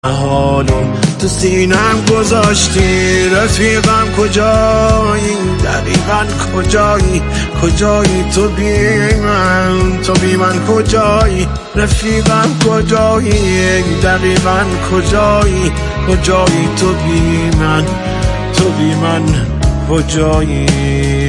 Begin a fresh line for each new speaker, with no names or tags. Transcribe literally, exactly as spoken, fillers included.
حالو تو سینم گذاشتی، رفیقم کجایی؟ دقیقاً کجایی؟ کجایی تو بی من؟ تو بی من کجایی؟ رفیقم کجایی؟ دقیقاً کجایی؟ کجایی تو بی من؟ تو بی من کجایی؟